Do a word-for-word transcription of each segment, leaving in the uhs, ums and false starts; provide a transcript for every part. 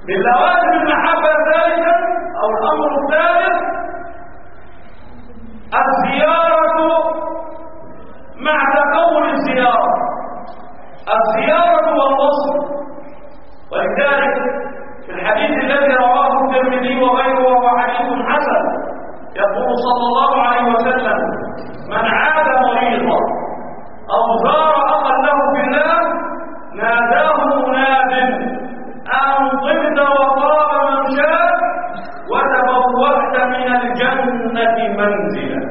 من لوازم المحبة ثالثا أو الأمر الثالث الزيارة مع تكون الزيارة، الزيارة والوصل. ولذلك في الحديث الذي رواه الترمذي وغيره وهو حديث حسن يقول صلى الله عليه وسلم: من عاد مريضا أو زار أخا له في الله ناداه مناد أن طبت وطاب ممشاك وتبوأت من الجنة منزلا.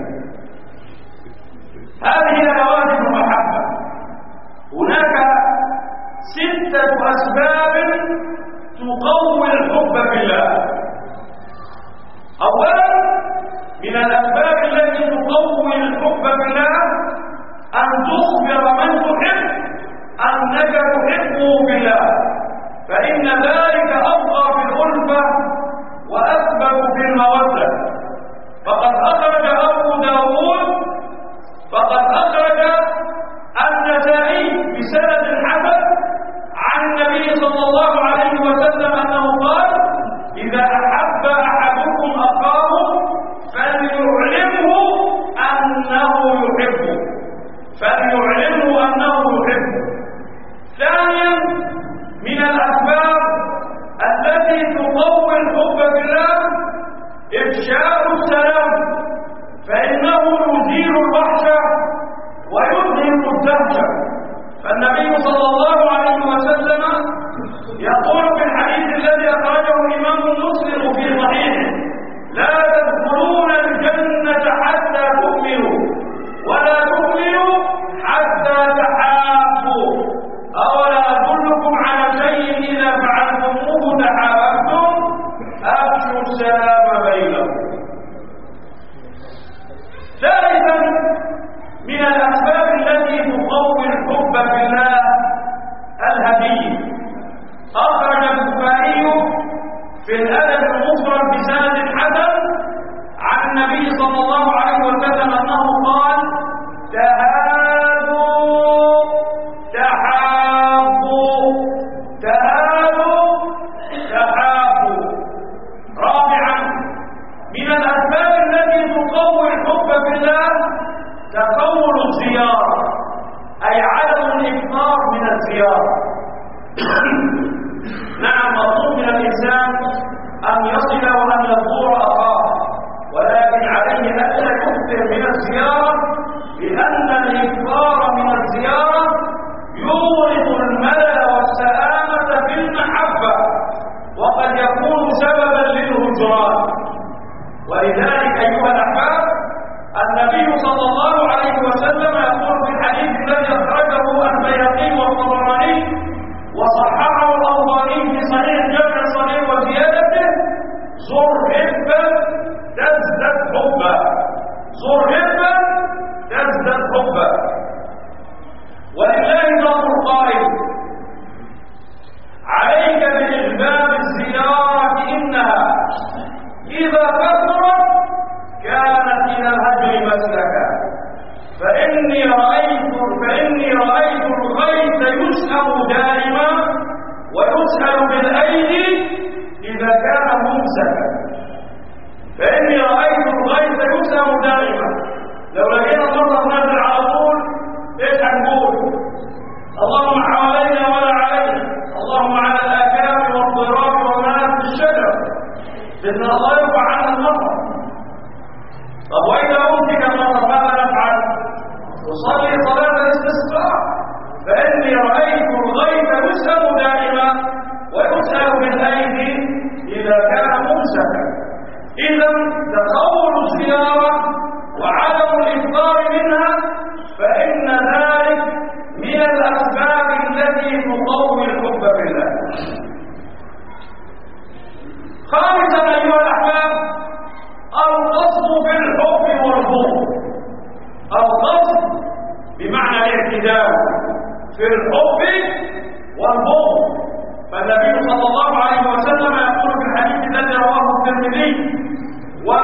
هذه لوازم المحبة. هناك ستة أسباب تقوي الحب بالله. أولا من الأسباب التي تقوي الحب بالله أن تخبر من تحب أنك تحبه بالله، فإن ذلك أبقى في الألفة وأثبت في المودة. فقد أخرج أبو داود فقد أخرج النسائي بسند حسن عن النبي صلى الله عليه وسلم أنه قال: إذا أحب أحدكم أخاه فليعلمه أنه يحبه فليعلمه أنه يحبه. ثانيا من الأسباب التي تقوي الحب بالله إفشاء السلام، فإنه يزيل الوحشة ويذهب الدهشة. فالنبي صلى الله عليه وسلم يقول في الحديث الذي أخرجه الإمام مسلم في صحيحه: لا تدخلون الجنة حتى تؤمنوا ولا تؤمنوا حتى تحابوا، أولا أدلكم على شيء إذا فعلتموه تحاببتم؟ أفشوا السلام بينكم. ثالثا من الأسباب التي تقوي الحب بالله الهدية. أخرج البخاري في الأدب المفرد بسند حسن عن النبي صلى الله عليه وسلم أنه قال: تهادوا تحابوا تهادوا تحابوا. رابعا من الأسباب التي تقوي الحب بالله تقول الزيارة، أي عدم الإكثار من الزيارة. نعم، مطلوب من الإنسان أن يصل وأن يزور أخاه، ولكن عليه ألا يكثر من الزيارة، لأن الإكثار من الزيارة يورث الملل والسآمة في المحبة، وقد يكون سببا للهجران. ولذلك أيها الأحباب، النبي صلى الله عليه وسلم يقول في الحديث الذي أخرجه البيهقي والطبراني وصححه الألباني في صحيح جامع الصغير وزيادته: زر حبا تزدد حبا، زر حبا تزدد حبا. ولله ذات القائل: عليك بإحباب الزيارة إنها إذا كثرت كانت إلى الهجر مسلكا، فإني رأيت فإني رأيت الغيث يسأل دائما ويسأل بالأيدي إذا كان ممسكا. فإني رأيت الغيث يسأل دائما. لو لقينا مرة نزل على طول إيش هنقول؟ اللهم حوالينا ولا علينا، اللهم على الآكام والضراب ومنابت الشجر، إن الله يرفع عنا المطر. طب وإذا أمسك المطر ماذا نفعل؟ نصلي صلاة الاستسقاء. فإني رأيت الغيث يسأل دائما ويسأل بالأيدي إذا كان ممسكا. إذا تقول الزيارة وعدم الإكثار منها فإن ذلك من الأسباب التي تقوي الحب بالله. خامسا أيها الأحباب، القصد في الحب والبغض. القصد بمعنى الاعتدال في الحب والبغض. فالنبي صلى الله عليه وسلم يقول في الحديث الذي رواه الترمذي: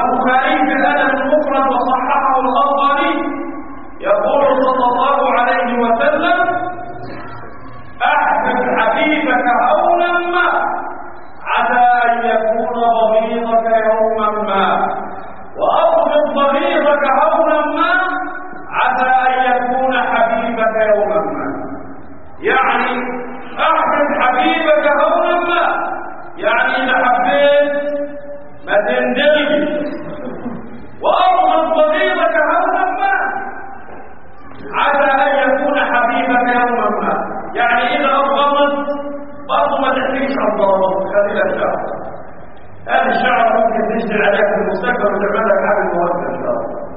هذه الشعر ممكن تنزل عليك في المستقبل وتعمل لك عامل مودة إن شاء الله.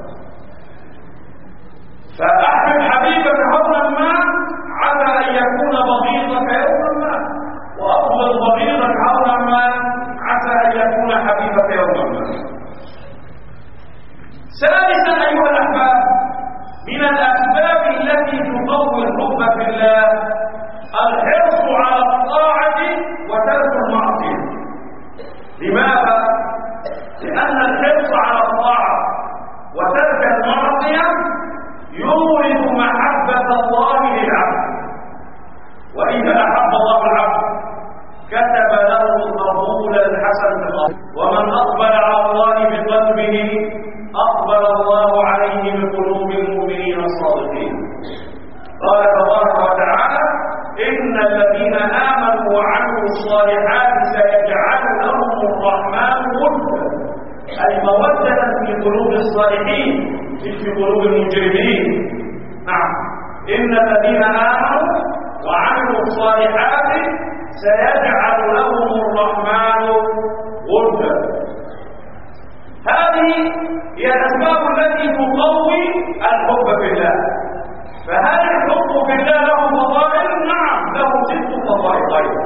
فأحبب حبيبك هونا ما عسى أن يكون بغيضك يوما ما، وأفضل بغيضك هونا ما عسى أن يكون حبيبك يوما ما. ثالثا أيها الأحباب، من الأسباب التي تقوي الحب في الله الحرص على الطاعة وترك المعصية. لماذا؟ لأن الحرص على الطاعة وترك المعصية يورث محبة الله للعبد، وإذا أحب الله العبد كتب له القبول الحسن في الأرض، ومن أقبل على الله بقلبه أقبل الله عليه بقلوب المؤمنين الصادقين. قال تبارك وتعالى: إن الذين آمنوا وعملوا الصالحات سيجعل لهم الرحمن ودا، أي مودة في قلوب الصالحين مش في قلوب المجرمين. نعم، إن الذين آمنوا وعملوا الصالحات سيجعل لهم الرحمن ودا. هذه هي الأسباب التي تقوي الحب في الله. فهل الحب في الله له فضائل؟ نعم، له ست فضائل أيضا.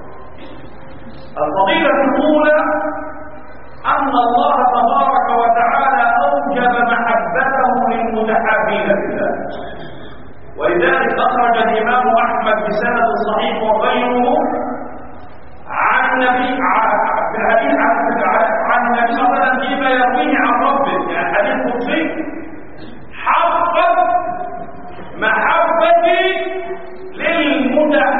الفضيلة الأولى أن الله تبارك وتعالى أوجب محبته للمتحابين في الله، ولذلك أخرج الإمام أحمد بسند صحيح وغيره عن النبي في الحديث عن النبي صلى الله عليه وسلم فيما يرويه عن ربه، يعني حديث قدسي: حقت محبتي للمتحابين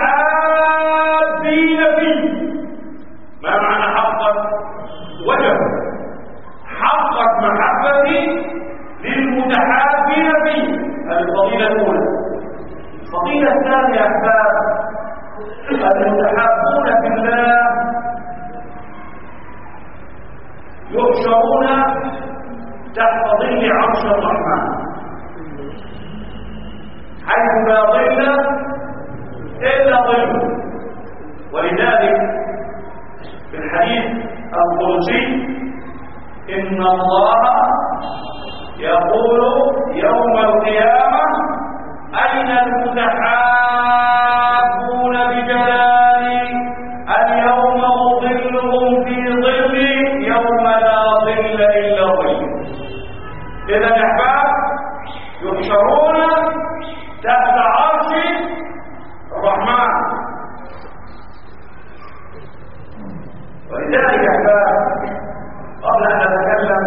فيه. ما معنى حقت؟ وجب. حقت محبتي للمتحابين فيه، هذه الفضيلة الأولى. الفضيلة الثانية أحباب، المتحابون في الله يحشرون تحت ظل عرش الرحمن حيث لا ظل إلا ظله. ولذلك في الحديث القدسي: إن الله يقول يوم القيامة: أين المتحابون بجلالي؟ اليوم أظلهم في ظلي يوم لا ظل إلا ظلي. إذا الأحباب يحشرون تحت عرش الرحمن. ولذلك أحباب قبل أن أتكلم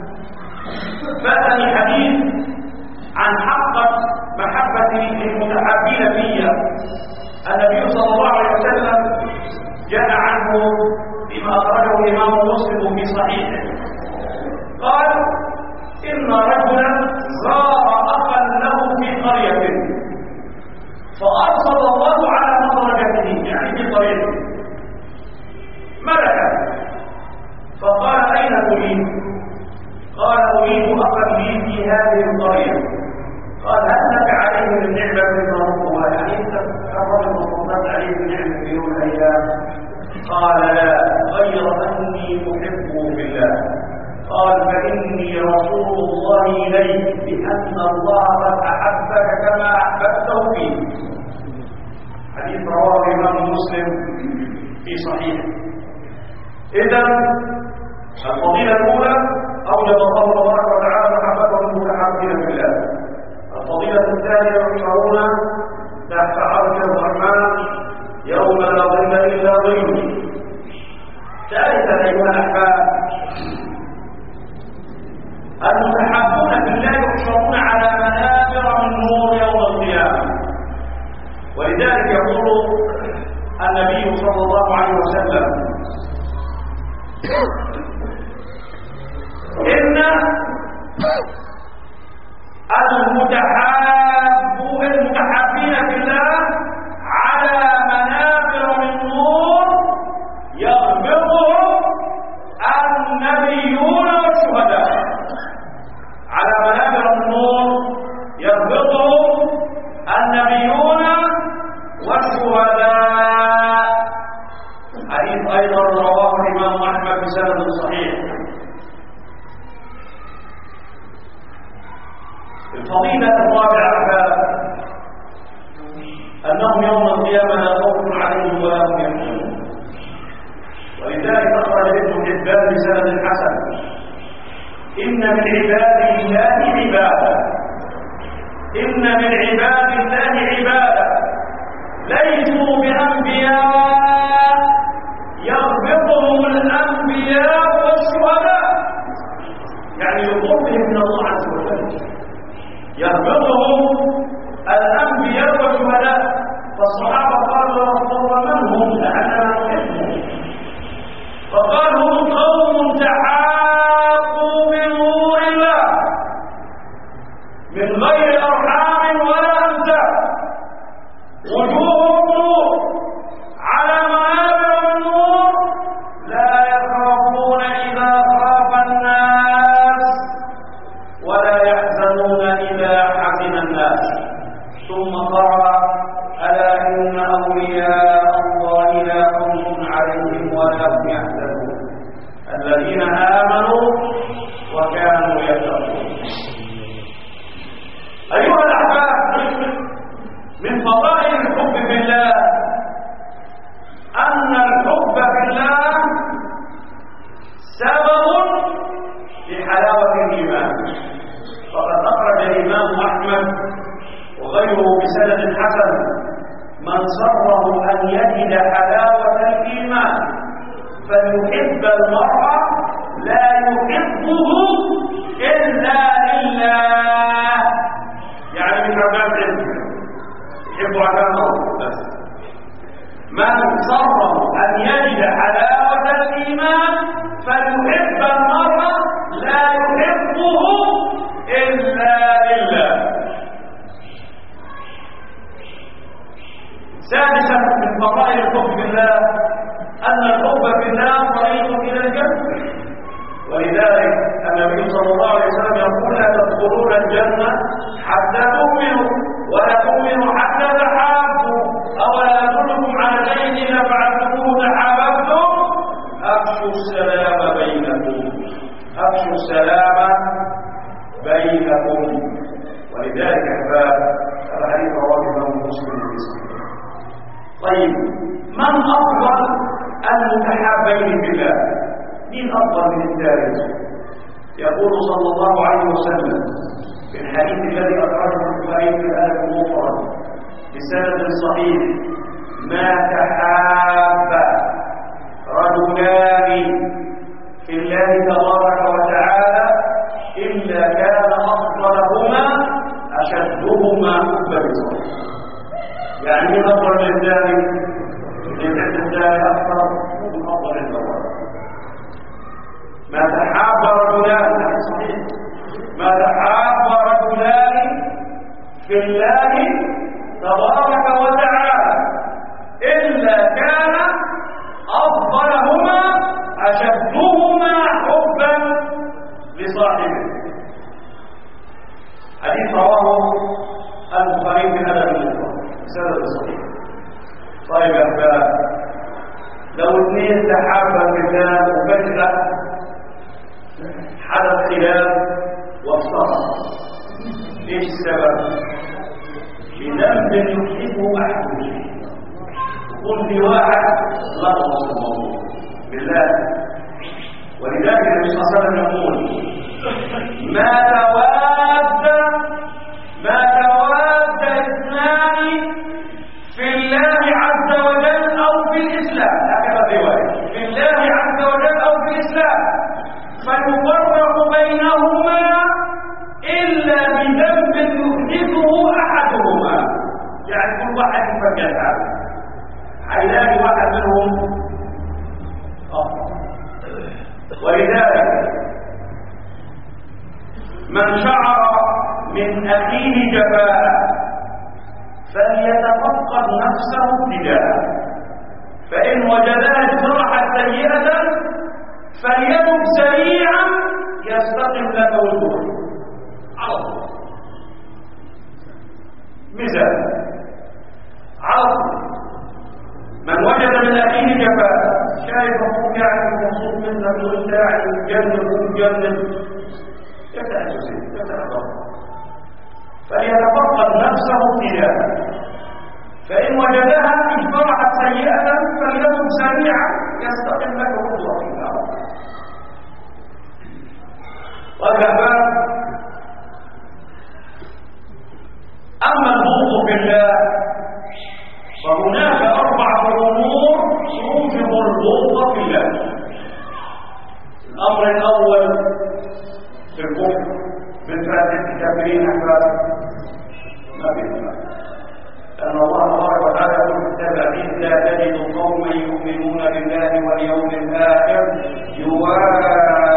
فاتني حديث عن حقة محبتي للمتحابين فيا. النبي صلى الله عليه وسلم جاء عنه بما أخرجه الإمام مسلم في صحيحه قال: إن رجلا زار أخا له في قرية فأرسل الله على مخرجته، يعني في طريقه، ملكا فقال: أين تريد؟ قال: أريد أخا لي في هذه القرية. قال: هل لك عليه من نعمة تركها؟ يعني أنت الرجل مصطفى عليه من نعمة في يوم الأيام؟ قال: لا، غير أني أحبه بالله. قال: فإني رسول الله إليك بأن الله قد أحبك كما أحببته فيه. حديث رواه الإمام مسلم في صحيحه. إذا الفضيلة الأولى أوجب الله تبارك وتعالى محبته للمتحابين في الله. الفضيلة الثانية يحشرون تحت عرش الرحمن يوم لا ظل إلا ظله. ثالثا أيها الأحباب، المتحابون في الله يحشرون على منابر من نور يوم القيامة. ولذلك يقول النبي صلى الله عليه وسلم: إن المتحابون المتحابين في الله على منابر من نور يغبطهم النبيون والشهداء. على منابر من نور يغبطهم النبيون والشهداء. حديث أيضا أيضا رواه الإمام أحمد بسند صحيح. الفضيلة الرابعة أنهم يوم القيامة لا خوف عليهم ولا هم يحزنون، ولذلك أخرج ابن حبان بسند حسن: إن من عباد الله عبادا إن من عباد الله عبادا ليسوا بأنبياء يغبطهم الأنبياء والشهداء، يعني يقربهم من الله عز وجل، يغبطهم الأنبياء والشهداء. فالصحابة قالوا يا رسول الله من هم؟ لأننا نحبهم. فقال هم قوم تحابوا بنور الله من غير أرحام ولا أنساب، وجوههم نور على منابر من نور، لا يخافون إذا خاف الناس ولا يحزنون إذا حزن الناس. ثم قرأ: ألا إن أولياء الله لا خوف عليهم ولا هم يحزنون الذين آمنوا وكانوا يتقون. أيها الأحباب، من فضائل الحب في الله أن الحب في الله سبب لحلاوة الإيمان. فقد أخرج الإمام أحمد وغيره بسند حسن: من سره أن يجد حلاوة الإيمان فليحب المرء لا يحبه إلا لله، يعني من عباد علم يحب عباده بس. من سره أن يجد حلاوة الإيمان فليحب المرء لا يحبه إلا لله. سادسا من فضائل الحب بالله أن الحب بالله طريق إلى الجنة، ولذلك النبي صلى الله عليه وسلم يقول: لا تدخلون الجنة حتى تؤمنوا ولا تؤمنوا حتى تحابوا، أولا أدلكم على شيء إذا فعلتموه تحاببتم؟ أفشوا السلام بينكم أفشوا السلام بينكم. ولذلك أحباب الحديث رواه الإمام مسلم في صحيحه. طيب، من أفضل المتحابين بالله؟ مين أفضل من الثالث؟ يقول صلى الله عليه وسلم في الحديث الذي أخرجه البخاري في الأدب المفرد بسند صحيح: ما تحاب رجلان في الله تبارك وتعالى إلا كان أفضلهما أشدهما حبا لله. يعني من أفضل للثاني؟ لأن الثاني أكثر من أفضل الأول. ما تحاب رجلان صحيح ما تحاب رجلان في الله تبارك وتعالى إلا كان أفضلهما أشدهما حبا لصاحبه. حديث رواه البخاري في هذا الموضوع بسند صحيح. طيب يا أحباب، لو اثنين تحابا في الله وفجأة حدث خلاف وافترق، ايش السبب؟ بذنب يحبه احدهم. يقول في واحد لخبط الموضوع بالله، ولذلك النبي صلى الله عليه وسلم يقول: ما تواد ما تواد اثنان في الله عز وجل او في الاسلام، هكذا الروايه، في الله عز وجل او في الاسلام، فيفرق بينهما إلا بذنب يحدثه أحدهما. يعني كل واحد يفكر هذا، هيلاقي واحد منهم أفضل. ولذلك من شعر من أخيه جفاء فليتفقد نفسه تجاهه، فإن وجدها اجترحت سيئة فليتب سريعا يستقم لك وجوده على طول. مثال: على طول من وجد من اخيه جفاء، شايف تكون داعي يجنب ويجنب يبدأ يزيد يبدأ يضر فليتفقد نفسه ابتداء فإن وجدها اجتمعت سيئة فليكن سريعا يستقل له خطوة في الأرض. والأحباب أما البغض في الله فهناك أربعة أمور توجب البغض في الله. الأمر الأول في الكفر بالفعل الكافرين أحباب ما بينفع لأن الله تبارك وتعالى يقول في الكتاب العزيز لا تجد قوما يؤمنون بالله واليوم الآخر يوادون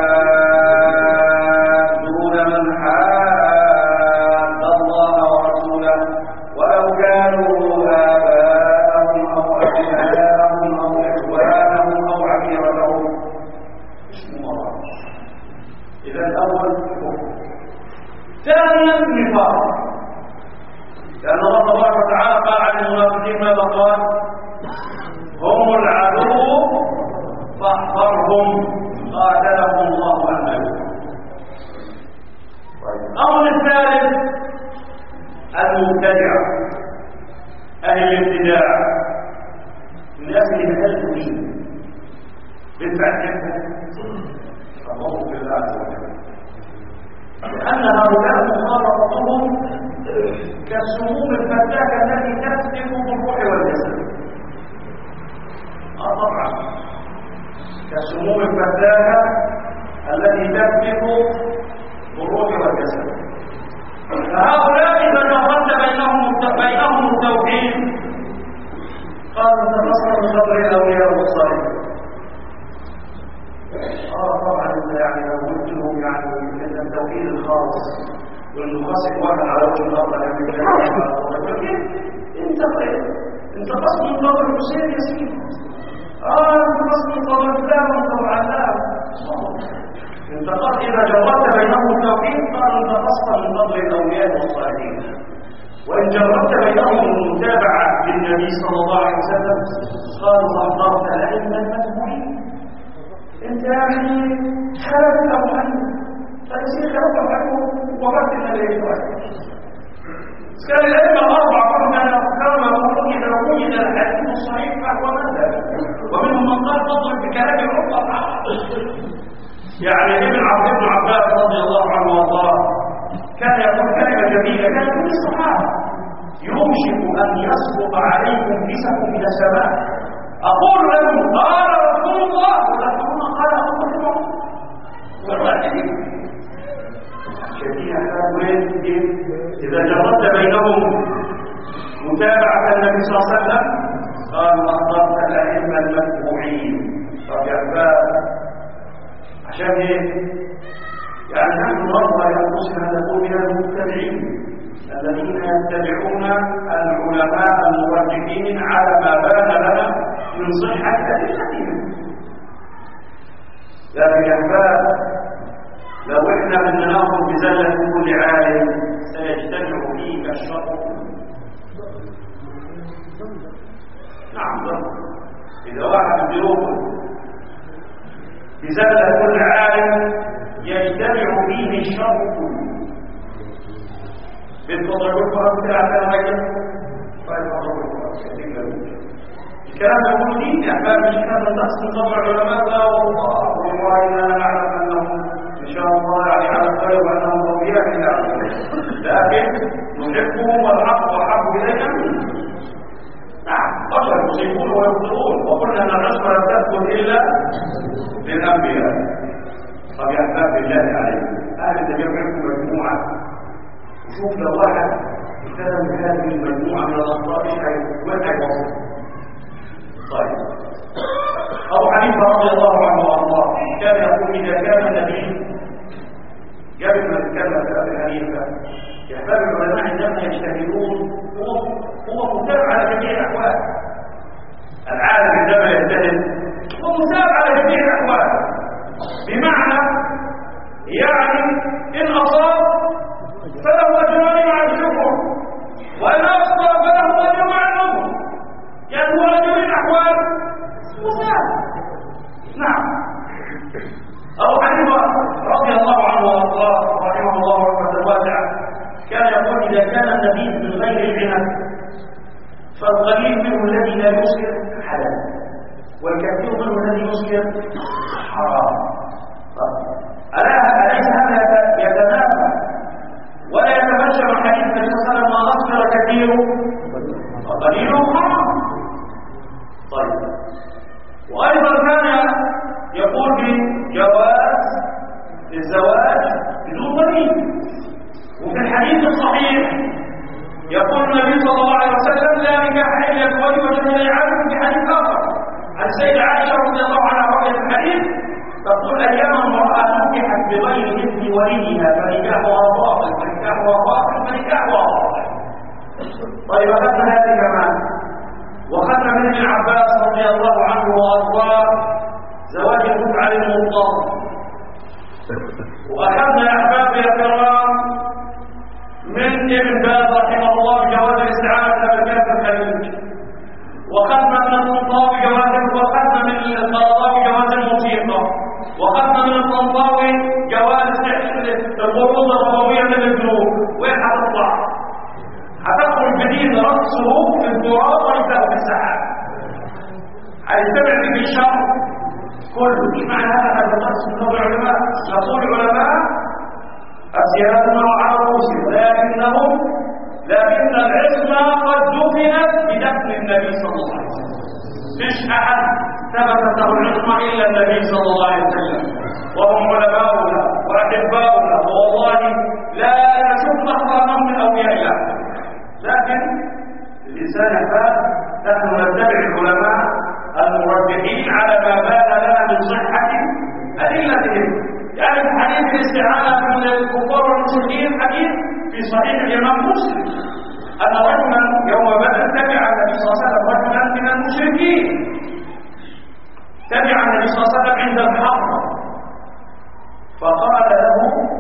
من حاد الله ورسوله ولو كانوا آباءهم أو أبناءهم أو إخوانهم أو عشيرتهم. اسم الله. إذا الأول الكفر. ثانيا النفاق لأن الله تبارك وتعالى قال عن المنافقين ماذا قال؟ هم العدو فاحذرهم قاتلهم الله أن يكفروا. الأمر الثالث المبتدع أهل الابتداع الناس اللي بهلوا فيه بالفعل فالله بالله عز وجل لأن هؤلاء مخالطتهم كالسموم الفتاكة التي تسلك بالروح والجسد. اه طبعا كالسموم الفتاكة التي تسلك بالروح والجسد. فهؤلاء إذا جرت بينهم بينهم التوحيد قالوا تنصر من صدر الأولياء والصالحين. اه طبعا يعني لو قلت لهم يعني ان التوحيد الخالص وانه خاصك واحد على وجه الارض انت انت قصد من قبر الحسين يا سيدي. اه انت قصد من قبر فلان وقبر علام. انت قصد اذا جربت بينهم التوحيد قالوا انت قصد من قبر الاولياء والصالحين. وان جربت بينهم المتابعه للنبي صلى الله عليه وسلم قالوا احضرت العلم المتبوعين. انت يعني خلفته عنه فيصير خلفه عنه وقت النبي كان العلم الاربع كما كما يقولون اذا وجد الحديث الصحيح فهو مذهب ومنهم من قال تضرب بكلام الرقعه. يعني ابن عبد ابن عباس رضي الله عنه وارضاه كان يقول كلمه جميله كان يقول الصحابه يوشك ان يسقط عليكم كسف من السماء اقول لهم قال رسول الله ولكن قال الله والرحيم شديد إذا جربت بينهم متابعة النبي صلى الله عليه وسلم قالوا أحضرت الأئمة المتبوعين. طب يا أحباب عشان إيه؟ يعني نحن نرضى لأنفسنا أن نكون من المتبعين الذين يتبعون العلماء المرجحين على ما بان لنا من صحة أدلتهم. لكن يا أحباب لو احنا بدنا ناخذ بزلة كل عالم سيجتمع فيك الشر. نعم إذا واحد بيروح بزلة كل عالم يجتمع فيه الشر كله. بالفضل والفرق على غيره فالفضل والفرق الكلام يقول دين يا أحباب مش كان تحسن طبع العلماء لا والله والله إننا نعلم أنهم إن شاء الله يعني على الخير وأنهم ضوئيات لله لكن نحبهم والحق والحق إلينا نعم بشر يصيبون ويخطئون وقلنا أن الرسول لم تثبت إلا للأنبياء. طب يا أحباب بالله عليكم أهل تجمعكم مجموعة وشوف لو واحد التزم بهذه المجموعة من الأخطاء وين هيوصل؟ طيب أبو حنيفة رضي الله عنه وأرضاه كان يقول إذا كان النبي قبل ما نتكلم في أبي حنيفة يحتاج العلماء عندما يجتهدون هو هو متابع على جميع الأحوال. العالم عندما يجتهد هو متابع على جميع الأحوال بمعنى يعني إن أصاب فله أجران مع الشكر وإن أخطأ فله أجر مع النظر. يعني هو رجل الأحوال مساعد. نعم حرام. ألا أليس هذا يتنافى ولا يتمشى مع حديث النبي صلى الله عليه وسلم ما أصبر كثير وقليل حرام؟ طيب، وأيضا كان يقول بجواز الزواج بدون ولي. وفي الحديث الصحيح يقول النبي صلى الله عليه وسلم لا نكاح إلا بولي وشهد عدل. في حديث آخر عن سيدة عائشة رضي الله عنها رواية الحديث تقول أيام امرأة نكحت بغير إذن وليها فنكاحها باطل فنكاحها باطل فنكاحها باطل. طيب، أخذنا هذه كمان، وأخذنا من ابن عباس رضي الله عنه وأرضاه زواج المتعة للمضطر. وأخذنا يا أحبابي الكرام من ابن باز رحمه الله جواز الاستعانة بمكان الخليج. وأخذنا من الطنطاوي جواز وأخذنا من القرضاوي جواز الموسيقى. وأخذنا من الطنطاوي جواز القروض الربوية من الجنوب. وين حتطلع؟ حتخرج بدين رأسه في التراب وليسه في السحاب. هيتبع به الشر كله. مش معنى هذا هذا النص من العلماء. يقول العلماء أسيادنا وعلى رؤوسهم لكنهم لكن العصمة قد دفنت بدفن النبي صلى الله عليه وسلم. مش أحد ثبتت له العصمة إلا النبي صلى الله عليه وسلم، وهم علماؤنا وأحباؤنا، والله لا نشوف نحرمهم من أولياء الله. لكن الإنسان يحتاج نحن نتبع العلماء المرجحين على ما بان لنا من صحة أدلتهم. يعني في حديث الاستعانة من الكفار والمشركين حديث في صحيح الإمام مسلم أن رجلا يوم بدر تبع النبي صلى الله عليه وسلم رجلا من المشركين، تبع النبي صلى الله عليه وسلم عند الحرب، فقال له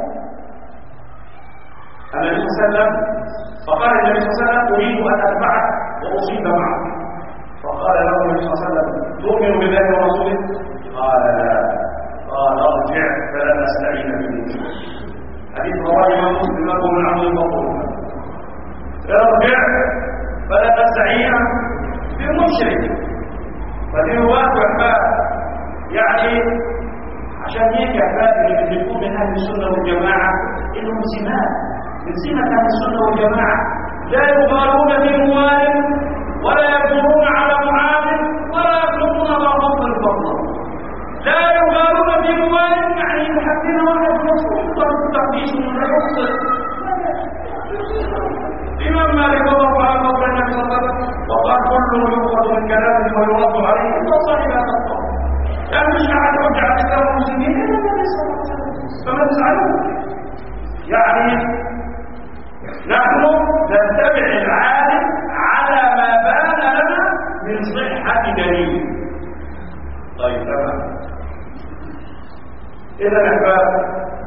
النبي صلى الله عليه وسلم فقال النبي صلى الله عليه وسلم أريد أن أتبعك وأصيب معك. فقال له النبي صلى الله عليه وسلم تؤمن بالله ورسوله؟ قال لا. قال ارجع فلا نستعين به. حديث رواه الإمام مسلم له من عمرو المقبول. ارجع فلا نستعين بالمشرك. فدي رواية أحباب يعني عشان هيك يا أحباب اللي بيكون من أهل السنة والجماعة إنهم سمات من سمة أهل السنة والجماعة لا يبالون بموال ولا يقدرون على معاد ولا يطلبون بعضهم الفضل. لا يبالون بموال يعني يحدثون واحد مصروف التقديس من الرسل. الإمام مالك الله على قول النبي صلى الله عليه وسلم وقال كل يؤخذ من كلامه ويرد عليه اتصل إلى تطور. لا مش قاعد يرجع على كلام المسلمين إلا النبي صلى الله عليه وسلم فما تزعلون. يعني نحن نتبع العالم على ما بان لنا من صحة دليل. طيب تمام. إذا الأحباب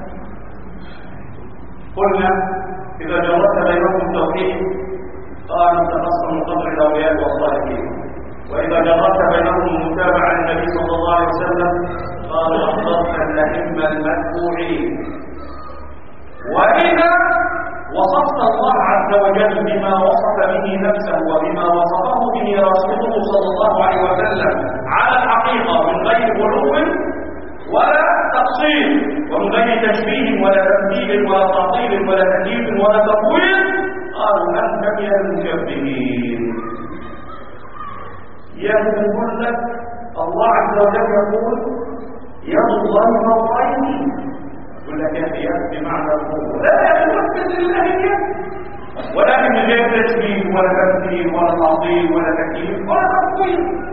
قلنا إذا جرت بينهم التوحيد قالوا تنصر من قبل الأولياء والصالحين، وإذا جرت بينهم المتابعة للنبي صلى الله عليه وسلم قالوا أحضرت الأئمة المتبوعين. وإذا وصفت الله عز وجل بما وصف به نفسه وبما وصفه به رسوله صلى الله عليه وسلم على الحقيقة من غير غلو ولا تقصير ومن غير تشبيه ولا تمثيل ولا تعطيل ولا تكييف ولا تطويل قالوا أنت من المكذبين. يقول لك الله عز وجل يقول يد الله فوق أيديهم، يقول لك يد بمعنى القوة لا يتمثل لله اليد، ولكن من غير تشبيه ولا تمثيل ولا تعطيل ولا تكييف ولا تطويل.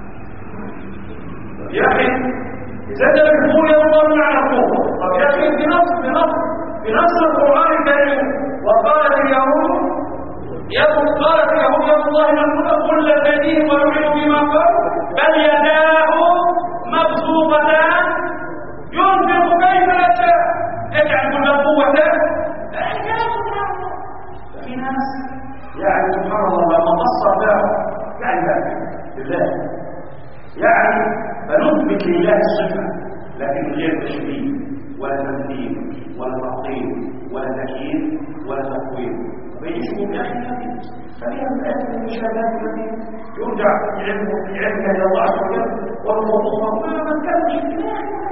يا أخي إذا تقول يد الله بمعنى القوة، طب يا أخي بنص بنص بنص القرآن الكريم وقالت اليهود يد قالت اليهود يد الله مغلولة كل يديه ويؤمن بما قال بل يداه مبسوطتان ينفق كيف يشاء يجعل كل قوته في ناس يعني سبحان الله لما قصر له يعني لله يعني فنثبت لله الصفه لكن غير تشبيه ولا تمثيل ولا تعطيل ولا تكييف ولا تطويل. فيجب يا اخي خلينا نتاكد من المشاهدات التي يرجع في علمه في علمه الى الله عز وجل والموضوع ما كانش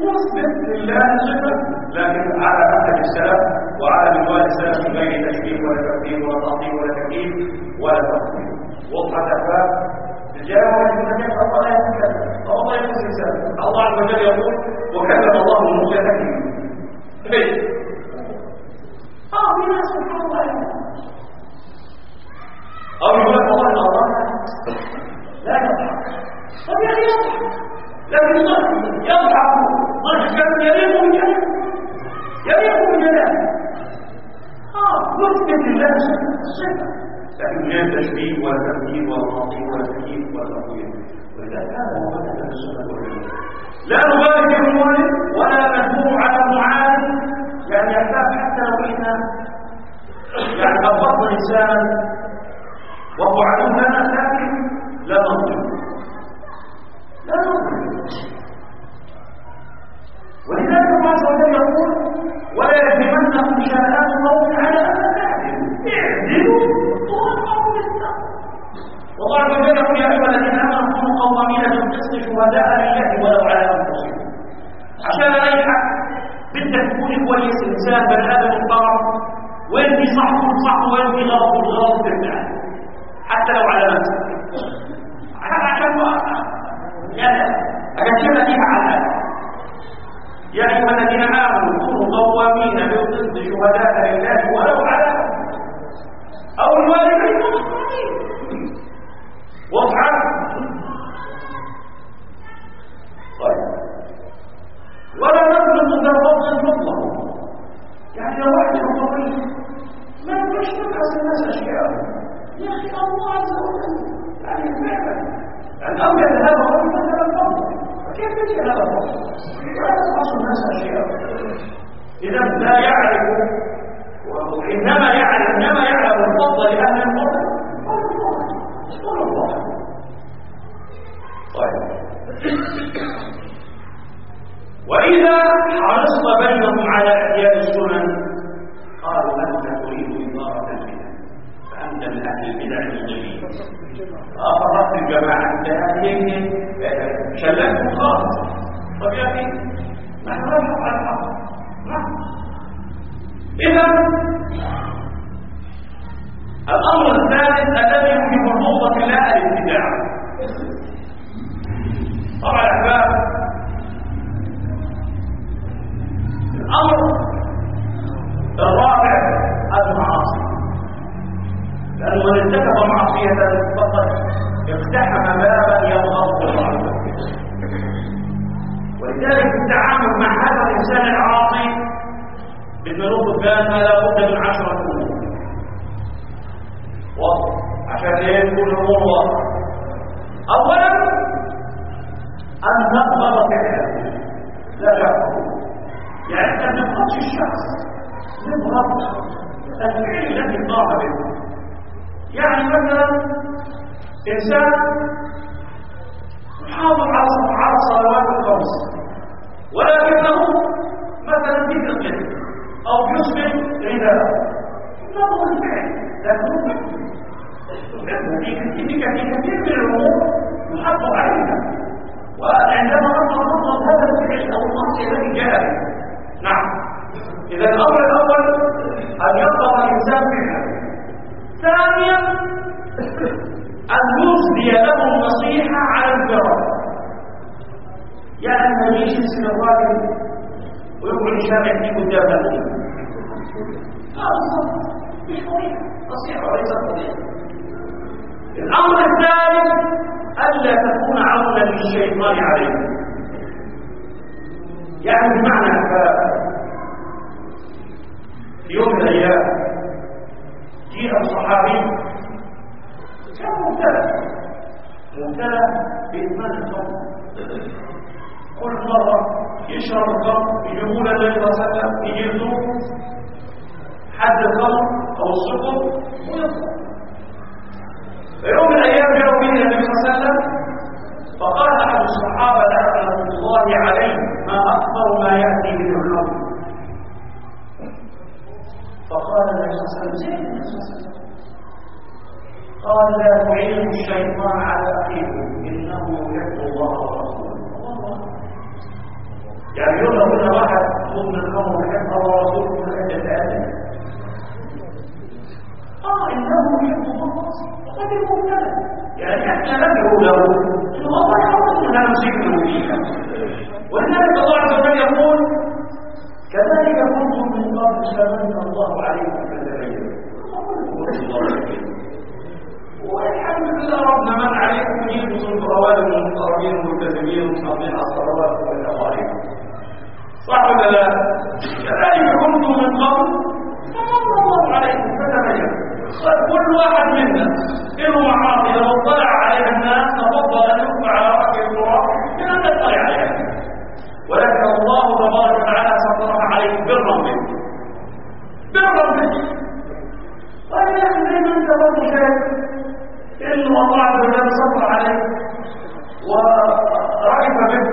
نثبت لله صفة لكن على منهج السلف وعلى منوال السلف من غير تشبيه ولا تكذيب ولا تعطيل ولا تكذيب ولا تفصيل. وضحت أسباب الجواب من كيف الله يتكلم الله يتكلم. الله عز وجل يقول وكلم الله موسى تكليما. ليش؟ اه في ناس سبحان الله او يقول لك والله الله لا يضحك. طب يعني يضحك لكن يضحك ضحكا يليق بجلاله يليق بجلاله. اه نثبت لله الصفه لكن غير تشبيه ولا تمثيل ولا تعطيل ولا تكييف ولا تقويم. ولذا كان هو مثلا السنه والجماعه لا نبالغ في المولد ولا ندور على المعارض. يعني يحتاج حتى لو إحنا يعني أفضل إنسان وهو عدو لنا لكن لا نظلم لا نظلم. ولذلك الله عز وجل يقول ولا يجرمنكم شنآن قوم على ألا تعدلوا اعدلوا هو أقرب للتقوى. والله عز وجل يقول يا أيها الذين آمنوا كونوا قوامين بالقسط شهداء لله ولو على أنفسكم. عشان أي حق بدك تكون كويس انسان بني ادم محترم وين في صح صح وين في غلط غلط ترجع حتى لو على نفسك عشان يعني اكثر فيها على يا ايها الذين امنوا كونوا قوامين بالقسط شهداء لله ولو على او الوالدين المحترمين. واضحه؟ طيب ولا نظلم ذا المطلق. يعني لو واحد مطلقين ما يقولش نبحث الناس اشياء يا اخي الله عز وجل يعني فعلا الامر هذا هو مثل الفضل. كيف يجي هذا الفضل؟ لا تبحث الناس اشياء. اذا لا يعرف وانما يعرف انما يعلم الفضل لاهل الفضل قول الله. طيب وإذا حرصت بينهم على إحياء السنن قالوا أنت تريد إدارة البدع فأنت من أهل البدع المضلين. أفرقت الجماعة أنت هذه شلت خالص. طب يا أخي نحن نبحث عن الحق. نعم. إذا الأمر الثالث الذي يوجب البغضة في الله الابتداع. طبعا الأحباب الأمر الرابع المعاصي. لأنه من ارتكب معصية فقد اقتحم بابا يبغض الله. ولذلك التعامل مع هذا الإنسان العاصي بالملوك الثامنة لا بد من عشرة أمور. واضح عشان يكون الأمور واضحة. أولا أن نقبض فعله لا يقبض. يعني أن نبغض الشخص نبغض الفعل الذي قام به. يعني مثلا إنسان يحافظ على الصلوات الخمس ولكنه مثلا في القلب أو يصبح رداء نبغض الفعل لكنه في كثير من الأمور يحافظ عليها. وعندما نبغض هذا الفعل أو المعصية الذي جاء به. نعم. إذا الأمر الأول أن يقضى الإنسان فعله. ثانيا أن يصدي له النصيحة على الفراغ. يعني ما يجي يسأل الراجل ويقول الشارع في قدام نفسه. لا بالضبط مش قضية نصيحة وليس قضية. الأمر الثالث ألا تكون عونا للشيطان عليه. يعني بمعنى في يوم من الأيام جاء الصحابي كان مبتلى مبتلى بإدمان الخمر. كل مرة يشرب الخمر يجيبون النبي صلى الله عليه وسلم يجيبوا حد الخمر أو السكر ويصبر. في يوم من الأيام جاءوا به النبي صلى الله عليه وسلم فقال أحد الصحابة لعنة الله عليه ما أكثر ما يأتي من الحب. فقال النبي صلى الله عليه وسلم زين النبي صلى الله عليه وسلم قال لا تعين الشيطان على أخيكم إنه يحب الله ورسوله. يعني يقول لو ان واحد مدمن الخمر وحب الله ورسوله من عند الآن اه انه يحب الله وقد يكون كذا، يعني احنا ندعو له انه الله يحفظ من هذا الشكل فيها. ولذلك الله عز وجل يقول كذلك كنتم من قبل فمن الله عليكم فتبينوا. والحمد لله ربنا من عليكم يلبسوا القروات المقربين الملتزمين المحافظين على الصلوات والتقارير، صح ولا لا؟ كذلك كنتم من قبل فمن الله عليكم فتبينوا. كل واحد منا له معاصي لو اطلع عليها الناس تفضل ان يقطع على راسه التراب من ان يطلع عليها، ولكن الله تبارك وتعالى سطرها عليك برا منك برا منك. طيب يا اخي زي ما انت برضه شايف انه الله عز وجل سطر عليك ورأيت بك،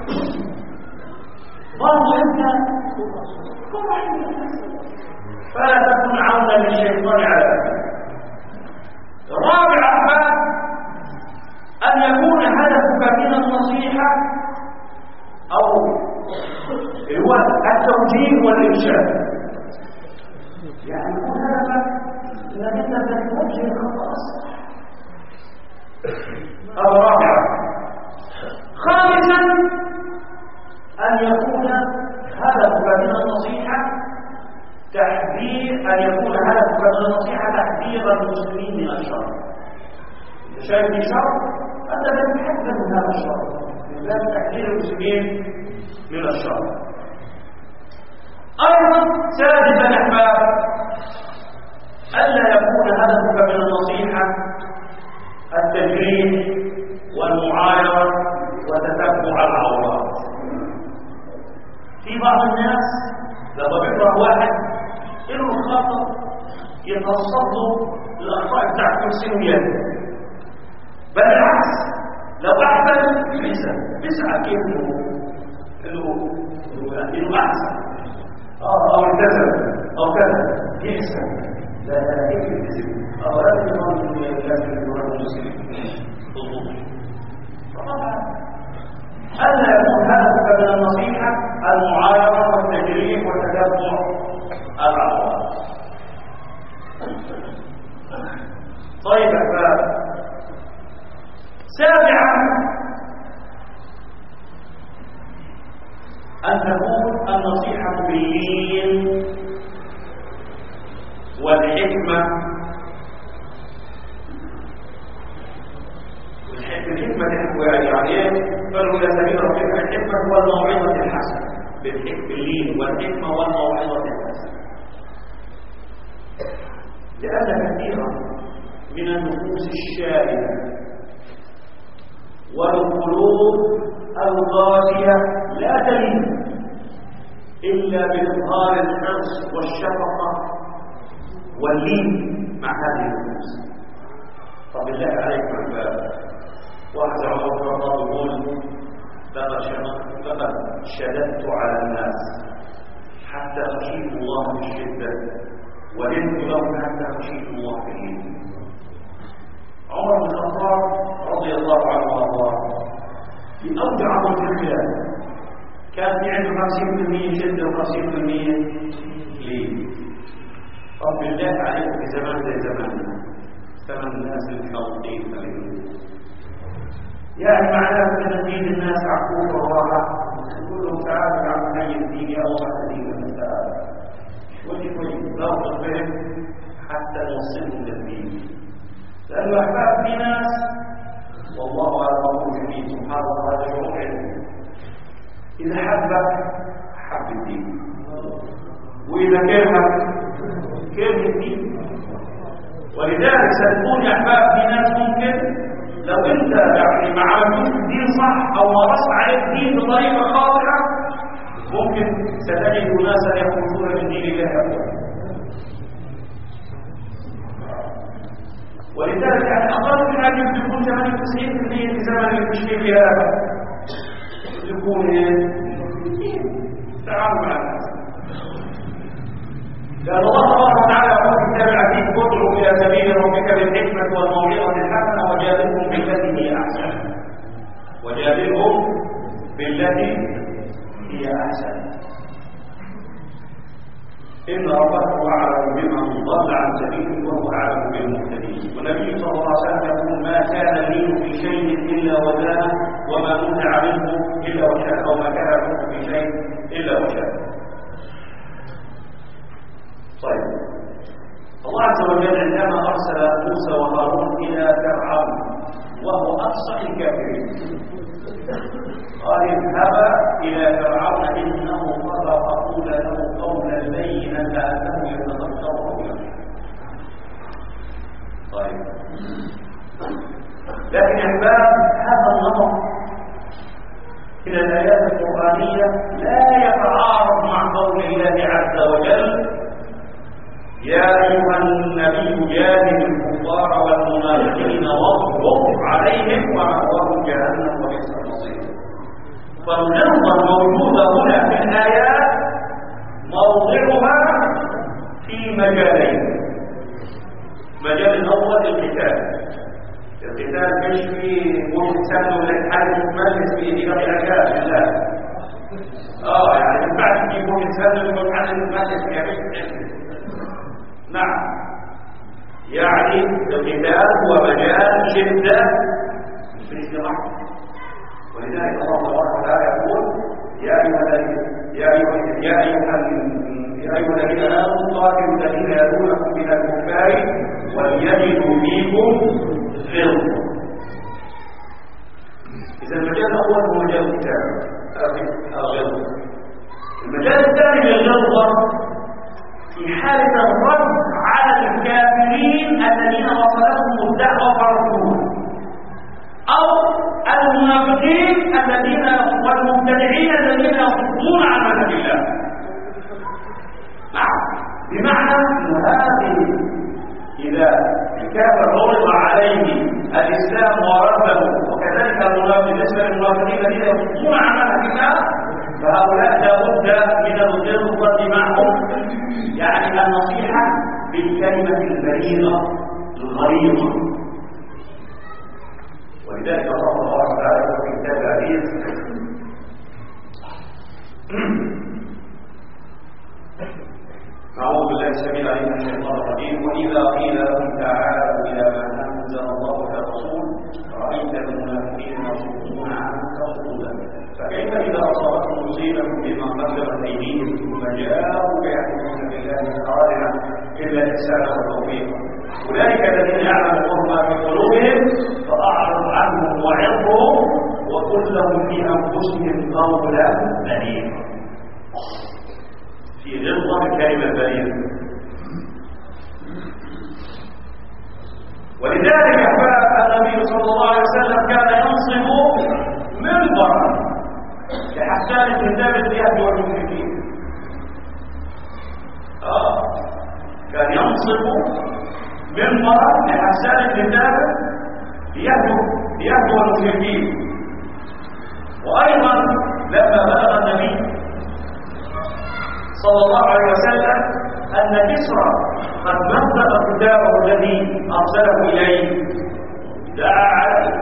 برضه انت فلا تكن عونا للشيطان على ذلك. رابع أحباب أن يكون هدفك من النصيحة أو هو التوجيه والإرشاد، يعني يكون هدفك أنك أنت توجه الخطأ الصح. هذا رابعا. خامسا أن يكون هدفك من النصيحة تحذير، أن يكون هدفك من النصيحة تحذير المسلمين من الشر. إذا شايف في شر أنت تتحذر من هذا الشر، لذلك تحذير المسلمين من الشر. أيضا سادسا أحباب ألا يكون هدفك من النصيحة التجريح والمعايرة وتتبع العورات. في بعض الناس لما بيكره واحد إنه خاطر يتصدوا الأخطاء بتاع كل سنويات، بل العكس لو أحسن بيسعى بيسعى كيف إنه إنه أحسن آه أو التزم أو كذا يحسن. لا لا كيف يلتزم أو لا يكون لازم يكون المسلم. طبعا ألا يكون هدفك من النصيحة المعايرة والتجريح وتتبع العورات. طيب أحباب، سابعا أن تكون النصيحة باللين والحكمة. الحكمة تحكي يعني ايه؟ قالوا إلى سبيل ربك الحكمة هو الموعظة الحسنة، باللين والحكمة والموعظة الحسنة. لأن كثيرا من النفوس الشارده والقلوب الغافية لا تلين إلا بإظهار الحرص والشفقة واللين مع هذه النفوس. طب بالله عليكم عباد، واحد عمر بن الخطاب يقول لقد شددت على الناس حتى خشيت الله في الشدة ولنت لهم حتى خشيت الله في اللين. عمر بن الخطاب رضي الله عنه وارضاه في اوجع امر في الخلافه كان في عنده خمسين بالمئة شده وخمسين بالمئة لين. طب بالله عليكم في زمان زي زماننا ثمن الناس المخلطين يعني معناه ان دين الناس عقوق وراحه يقول لهم تعالوا يا عم هاي الدين يا الله هدينا من تعالى شوي شوي ضغط الفهم حتى نوصلهم للدين. لأنه أحباب في ناس والله على الله جميل سبحانه وتعالى شعور علم، إذا حبك حب الدين وإذا كرهك كره الدين. ولذلك ستكون يا أحباب في ناس ممكن لو أنت يعني ما عملتوش الدين صح أو مارست عليك الدين بطريقة خاطئة ممكن ستجد ناسا يخرجون من دين الله أبدا. ولذلك يعني أقل من أن تكون ثمانية وتسعين بالمئة في زمن التشريع هذا تكون تعامل مع الناس. لأن الله تبارك وتعالى يقول في الكتاب العزيز ادعو إلى سبيل ربك بالحكمة والموعظة الحسنة وجادلهم بالتي هي أحسن وجادلهم بالتي هي أحسن. إن ربكم أعلم بمن ضل عن سبيله وهو أعلم بالمهتدين. والنبي صلى الله عليه وسلم يقول ما كان اللين في شيء إلا وزانه وما منع منه إلا وشاء، أو ما كان منه في شيء إلا وشاء. طيب الله عز وجل عندما أرسل موسى وهارون إلى فرعون وهو أفصح الكافرين قال اذهبا إلى فرعون إنه طغى فقولا له قولا لينا لعله يتذكر أو يخشى. طيب لكن أحباب هذا النظر إلى الآيات القرآنية لا يتعارض مع قول الله عز وجل يا أيها النبي جاهد الكفار والمنافقين واغلظ عليهم ومأواهم جهنم وبئس المصير. فالغلظة موجودة هنا في الآيات موضعها في مجالين. مجال الأول القتال. القتال مش في واحد سنة ولا حاجة تتملس بإيدي بقي عكاش، لا. اه يعني ما ينفعش تجيب واحد سنة ولا حاجة تتملس بيها مش نعم، يعني القتال هو مجال شدة في الاجتماع. ولذلك الله تبارك وتعالى يقول يا أيها يا أيها يا أيها يا أيها الذين آمنوا قاتلوا الذين يلونكم من الكفار وليجدوا فيكم غلظة. إذا المجال الأول هو مجال القتال الغلظة. المجال الثاني للغلظة في حالة الرد على الكافرين الذين وصلتهم الدعوة فرسولهم، أو المنافقين الذين والمبتدعين الذين يصدون عن منهج الله. نعم، بمعنى أن هذه إذا الكافر عرض عليه الإسلام ورده، وكذلك بالنسبة للمنافقين الذين يصدون عن منهج الله، فهؤلاء لابد من الغلظة معهم، يعني النصيحة بالكلمة البليغة الغليظة. ولذلك الله تبارك وتعالى في كتاب العزيز أعوذ بالله السميع العليم من الشيطان الرجيم وإذا قيل لهم تعالوا إلى ما أنزل الله والرسول رأيت المنافقين يصدون عنك صدودا فكيف إذا أصابتهم مصيبة بما قدمت أيديهم ثم جاءوك يحكمون بالله قائلا إلا الإحسان والتوفيق أولئك الذين يعلم الله ما في قلوبهم فأعرض عنهم وعظهم وقل لهم في أنفسهم قولا بليغا. في غلظة الكلمة البليغة. ولذلك النبي صلى الله عليه وسلم كان ينصب منبرا لحسان بن ثابت ليهدي المشركين. اه كان ينصب منبرا لحسان بن ثابت ليهدي المشركين. وايضا لما بلغ النبي صلى الله عليه وسلم أن كسرى قد مزق كتابه الذي أرسله إليه دعا عليه.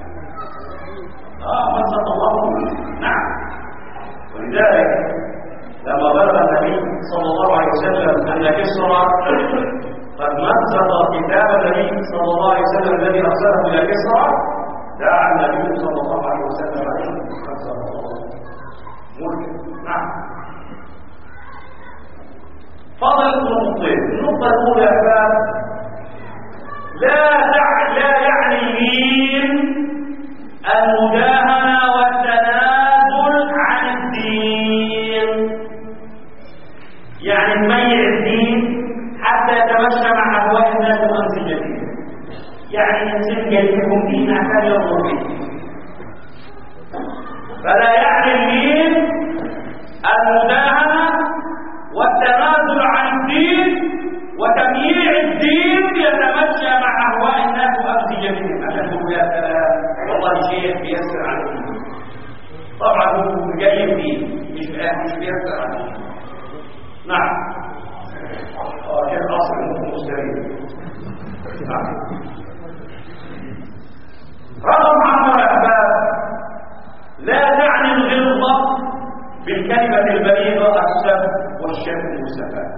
آه مزق الله. نعم. ولذلك لما بلغ النبي صلى الله عليه وسلم أن كسرى قد مزق كتاب النبي صلى الله عليه وسلم الذي أرسله إلى كسرى دعا النبي صلى الله عليه وسلم عليه مزق الله ملك. نعم. فضل النقطتين. النقطة الأولى يا أحباب لا لا يعني اللين المداهنة والتنازل عن الدين، يعني نميع الدين حتى يتمشى مع أهواء الناس وأمزجتهم، يعني إنسان يلزمهم دين عشان يرضوا به. فلا يعني اللين المداهنة والتنازل عن الدين وتمييع الدين يتمشى مع اهواء الناس وامزجتهم عشان يقول يا سلام والله شيخ بيسر عنهم. طبعا هو جاي الدين مش مش بيسر عنهم. نعم. اه شيخ اصل المسلمين. نعم. رقم عشرة يا احباب لا تعني الغلظه بالكلمة البليغة السب والشتم والسفاهة.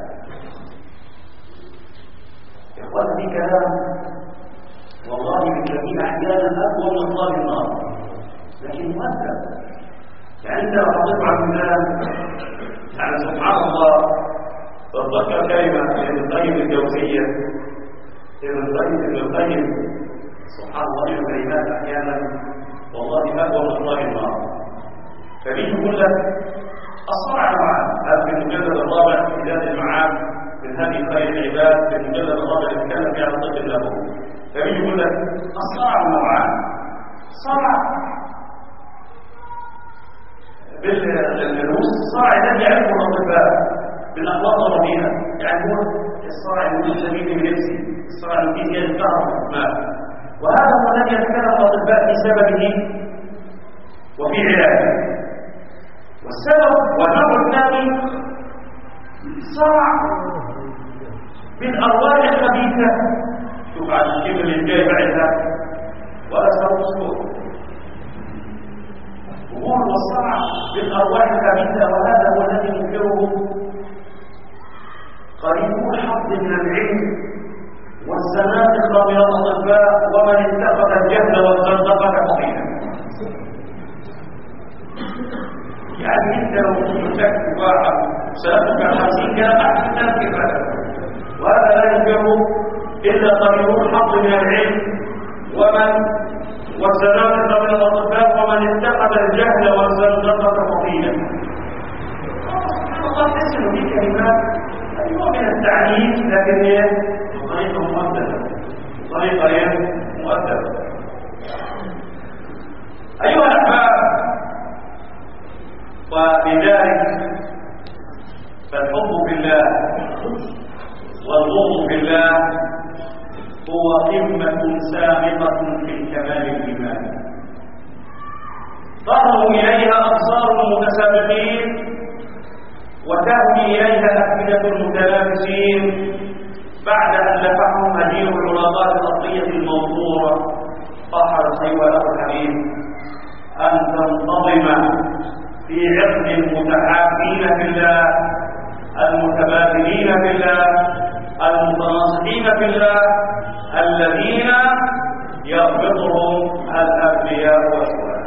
يا إخوان دي كلام والله بتلاقيه أحيانا أقوى من طال النار، لكن مؤثر. يعني أنت لو حطيت على الميزان يعني سبحان الله تتذكر كلمة ابن القيم الجوزية. ابن القيم ابن القيم سبحان الله له كلمات أحيانا والله أقوى من طال النار. فبيجي يقول لك الصرع معاد، هذا في المجلد الرابع في ذات المعاد من هذه خير العباد، في المجلد الرابع اللي بيتكلم فيه عن طب النبوي. فبيجي يقول لك الصرع نوعان، صرع بالنفوس، الصرع الذي يعرفه الاطباء بالاخلاق الرديئه، يعني هو الصرع الشديد النفسي، الصرع الذي ينكره ما، وهذا هو الذي يتكلم الاطباء في سببه وفي علاجه. والسبب والنوع الثاني صرع بالارواح الخبيثه. شوف على الشبه اللي جاي بعدها ولا سبب الصوت أمور والصرع بالأرواح الخبيثة، وهذا هو الذي ينكره قريبو الحظ من العلم والزنادقة من الأطباء ومن اتخذ الجهل والزندقة قصيدا. يعني أنت لو كنت تكتب واحد سألتك عن خمسين كلام أحسن تنكب هذا، وهذا لا ينكره إلا قريبو الحظ من العلم ومن والزنادقة من الأطباء ومن اتخذ الجهل والزندقة فضيلا. سبحان الله تسأل في كلمات أيوة من التعنيف، لكن هي طريقة مؤدبة، طريقة مؤدبة. أيها الأحباب، ولذلك فالحب في الله والبغض في الله هو قمة سابقة في كمال الإيمان. تهرب إليها أبصار المتسابقين وتهوي إليها أفئدة المتنافسين بعد أن لفحهم هدير العلاقات الأرضية الموضوعة. فاحرص أيها الأخ الحبيب أن تنتظم في عقد المتحابين في الله، المتبادلين في الله، المتناصحين في الله، الذين يربطهم الأنبياء والشهداء.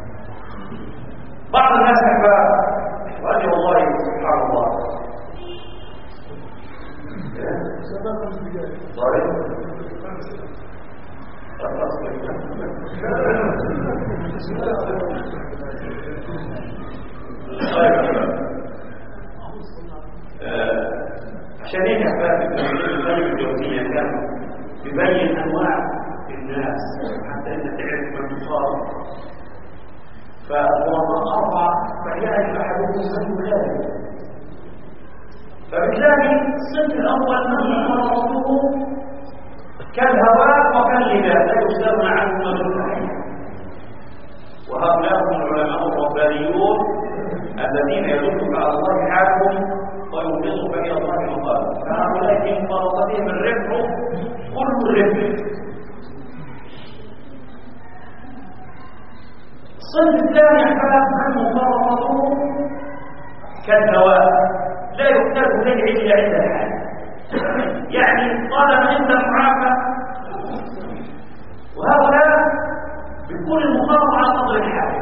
بعض الناس أحباب، وأجل والله سبحان الله عشان هيك أحباب الكلمة الجوزية كان يبين أنواع الناس حتى أنت تعرف من تصاب. فهو أربع فيعرف أحدهم سن ذلك. فبالتالي الصنف الأول من مرضه كالهواء وكاللباس لا يستغنى عنه مجنون حي. وهؤلاء هم العلماء الربانيون الذين يدلك على الله حالهم ويوقظك الى الله مقام. فهؤلاء في مفارقتهم الربح كل الربح. الصنف الثاني احباب من مفارقته كالدواء لا يحتاج اليه الا عند الحاجه. يعني طالما انت معافى، وهؤلاء بيكون المفارقه على قدر الحاجه،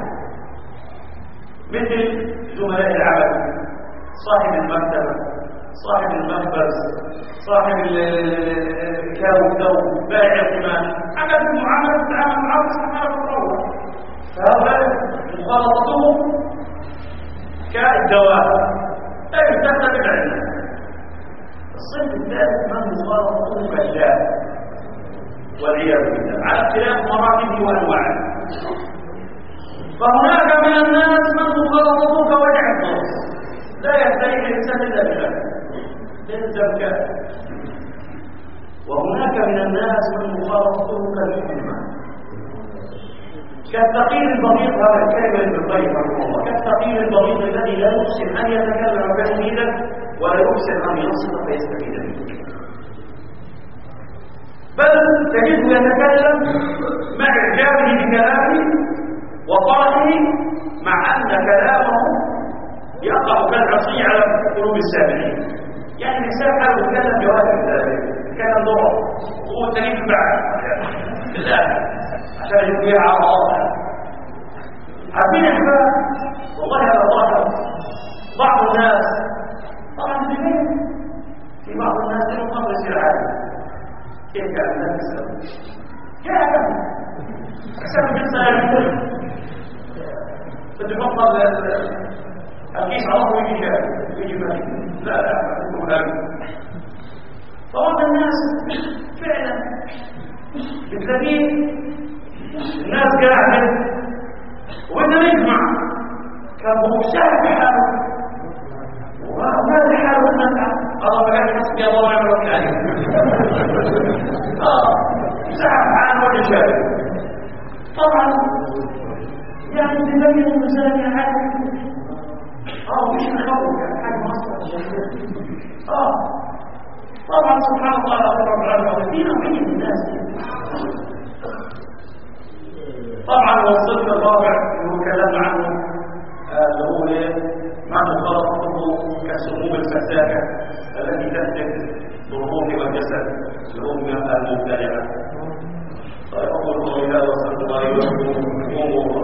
مثل زملاء العمل، صاحب المكتبة، صاحب المخبز، صاحب الكاو الدو، بائع القماش، عمل المعاملة تعامل معه استحالة تروح. فهؤلاء مخالطتهم كالدواء لا يستخدم العلم. الصنف الثالث من مخالطته كالداء والعياذ بالله على اختلاف مراتبه وانواعه. فهناك من الناس من مخالطته كوجع الضرس، لا يحتاج الإنسان إلا بذلك للزكاة. وهناك من الناس من مخالطته كالحمى، كالثقيل البغيض. هذا الكلمة ابن القيم رحمه الله، كالثقيل البغيض الذي لا يحسن أن يتكلم كثيرا ولا يحسن أن ينصت فيستفيد منه، بل تجده يتكلم مع إعجابه بكلامه وفرحه، مع أن كلامه قلوب السامعين. يعني الانسان حاول يتكلم بواجب كان ضوء هو التاريخ بعد بالله عشان يجيب بيها على الله. عارفين يا احباب والله هذا ظاهر بعض الناس طبعا في بيت في بعض الناس لهم قبل يصير عادي. كيف كان الناس يسلم؟ كيف أحسن من سنة بده يفضل القيس عرفه ويجي شارع ويجي ماشي. لا لا أقول لك فوضع الناس فعلا بتلاقيه الناس قاعدة وإنه يجمع كان هو شاهد حاله وما حاله أنه الله بقى حسبي الله ونعم الوكيل اه ساعد حاله ولا شاهد. طبعا يعني تبين المسائل عادي اه مش نخوف يعني حاجه مصر اه طبعا سبحان الله رب العالمين فينا بين الناس. طبعا والصدق الرابع اللي تكلمنا عنه اللي هو ايه معنى خلقه كسموم الفساكه التي تهلك بالروح والجسد اللي هم المبتدعه. طيب اقول قولي هذا واستغفر الله لي ولكم.